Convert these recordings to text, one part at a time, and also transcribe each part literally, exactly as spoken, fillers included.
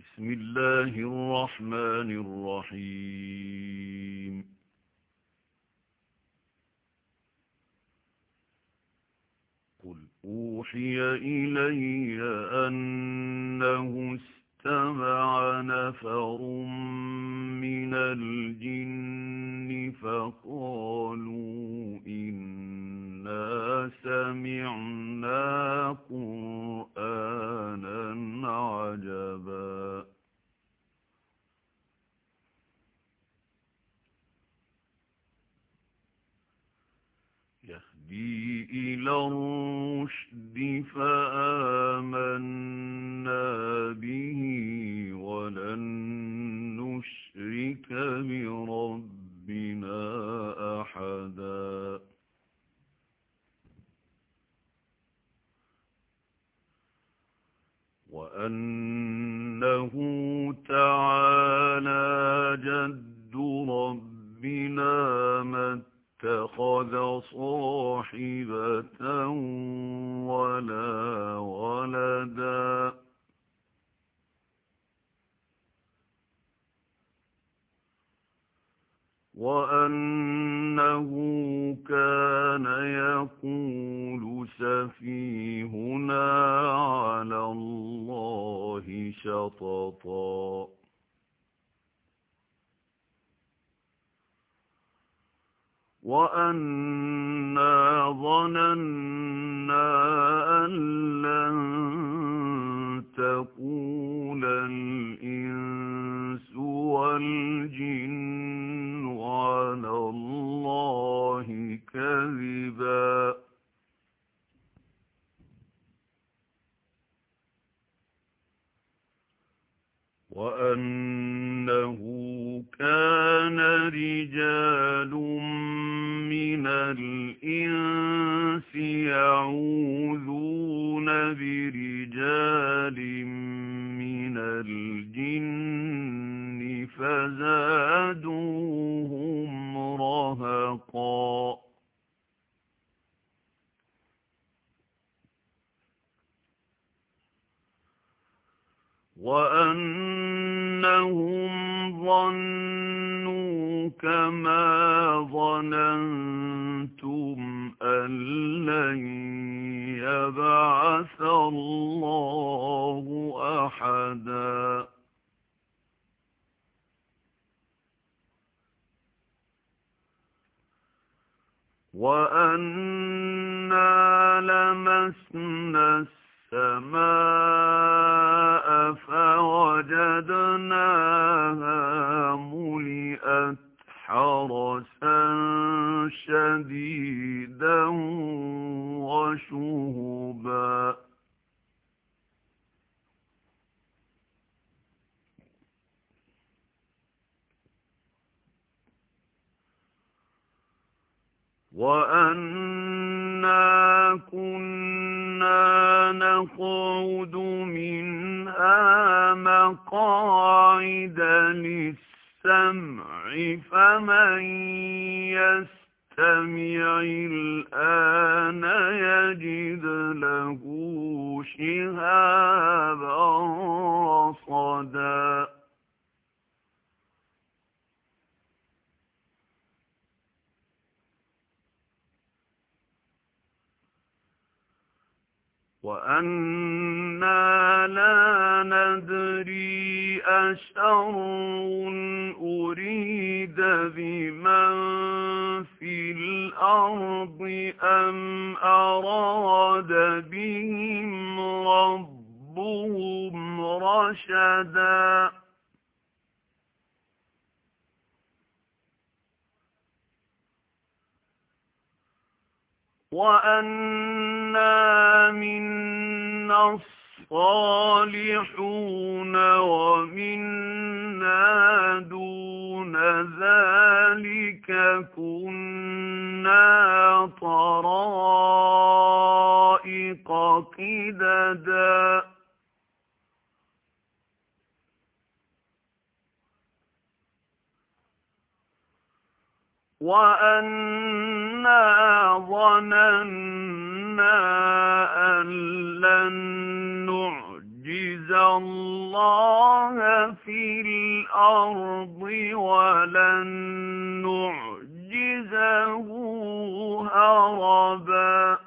بسم الله الرحمن الرحيم قل أوحي إلي أنه استمع نفر من الجن فقالوا إنا سمعنا قرآنا عجبا يهدي إلى الرشد فآمنا به ولن نشرك بربنا أحدا وأنه تعالى جد ربنا ما اتخذ صاحبة ولا ولدا وأنه كان يقول سفيهنا على الله شططا وأنا ظننا أن لن تقول الإنس والجن على الله كذبا وأنه كان رجال من الإنس يعوذون برجال من الجن فزادوهم رهقا وأنهم ظنوا كما ظننتم أن لن يبعث الله أحدا وأنا لمسنا السماء فوجدناها ملئت حرسا شديدا وشهبا وأنا كنا نقعد منها مقاعد للسمع فمن يستمع الآن يجد له شهابا رصدا وأنا لا ندري أشر أريد بمن في الأرض أم أراد بهم ربهم رشدا وأنا منا الصالحون ومنا دون ذلك كنا طرائق قددا وأنا ظننا أن لن نعجز الله في الأرض ولن نعجزه هربا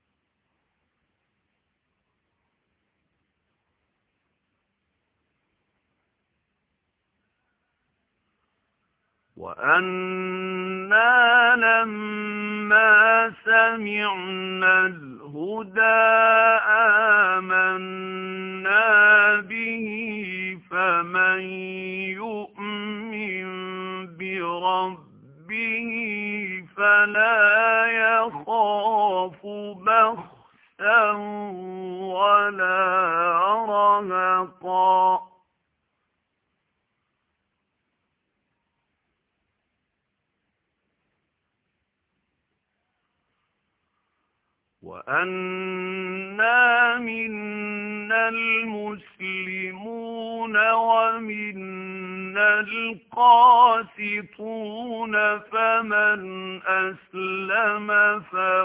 وأنا لما سمعنا الهدى آمنا به فمن يؤمن بربه فلا يخاف بخسا ولا رهقا وأنا منا المسلمون ومنا القاسطون فمن أسلم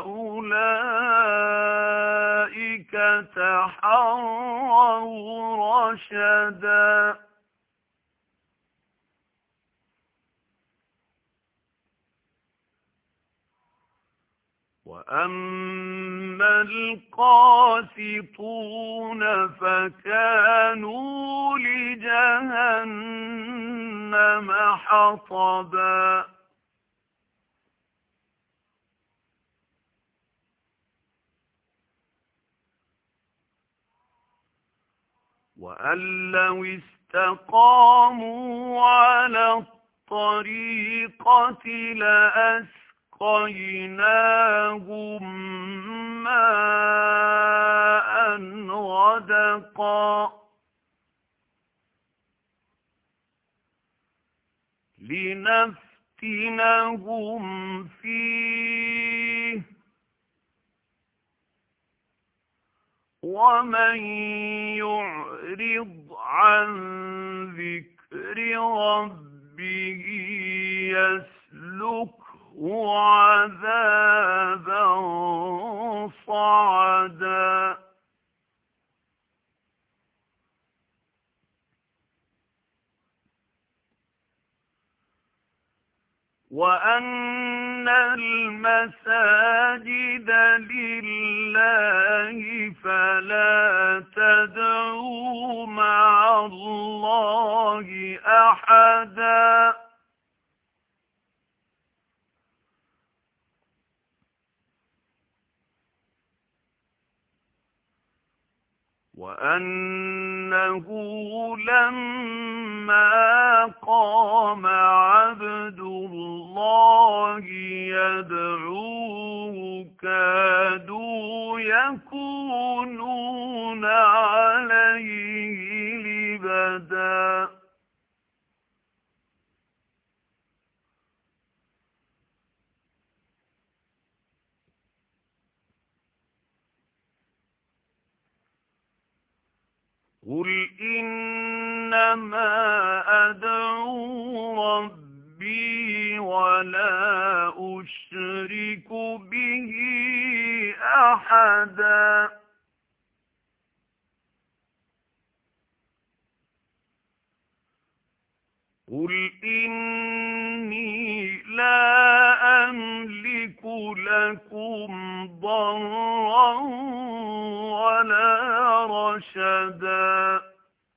فأولئك تحروا رشدا وأما القاسطون فكانوا لجهنم حطبا وأن لو استقاموا على الطريقة لأسلموا وَأَسْقَيْنَاهُم مَّاءً غَدَقًا لِّنَفْتِنَهُمْ فِيهِ وَمَن يُعْرِضْ عَن ذِكْرِ رَبِّهِ يَسْلُكْهُ عذابا صعدا وأن المساجد لله فلا تدعوا مع الله أحدا وأنه لما قام عبد الله يدعوه كادوا يكونون عليه لبدا قل إنما أدعو ربي ولا أشرك به أحدا قل إني لا أملك لكم ضرا ولا رشدا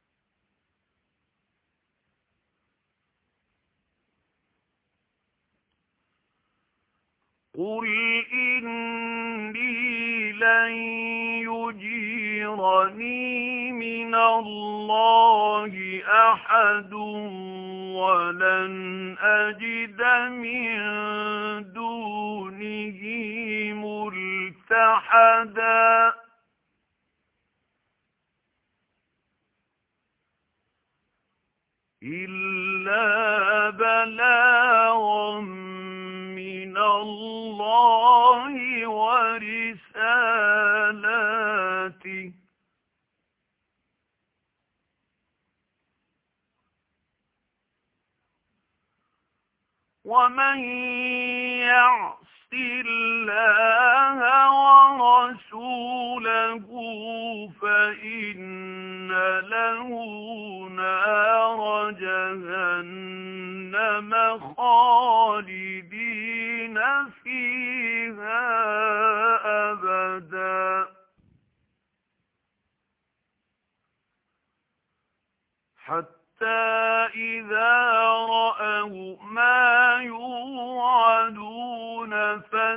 قل إني لن يجيرني من الله أحد ولن أجد من دونه ملتحدا إلا بلاغا من الله ورسالاته ومن يعص الله ورسوله فإن له نار جهنم خالدين فيها أبدا حتى إذا رأوا ما يوعدون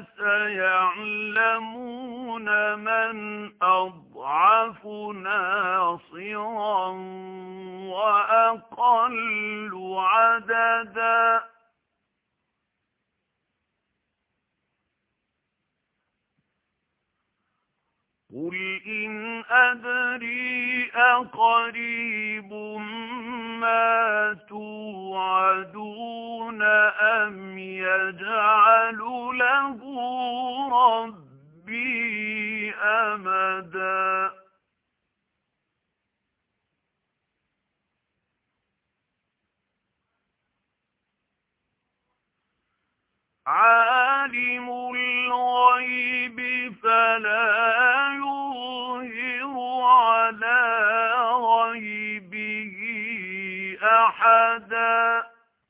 فسيعلمون من أضعف ناصرا وأقل عددا قل إن أدري أقريب ما توعدون أم يجعل له ربي أمدا عالم الغيب فلا يظهر على غيبه أحدا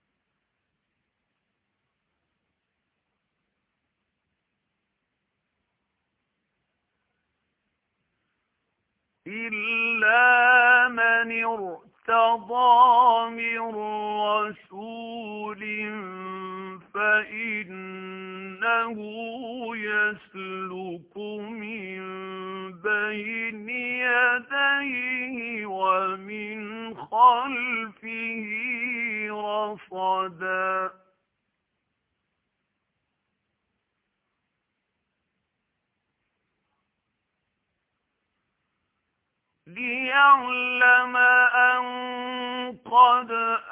إلا من ارتضى من رسول فإنه يسلك من بين يديه ومن خلفه رصدا ليعلم أن قد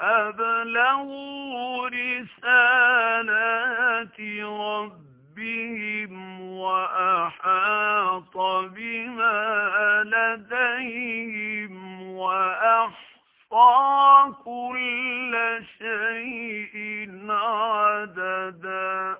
أبلغوا رسالات ربهم وأحاط بما لديهم وأحصى كل شيء عددا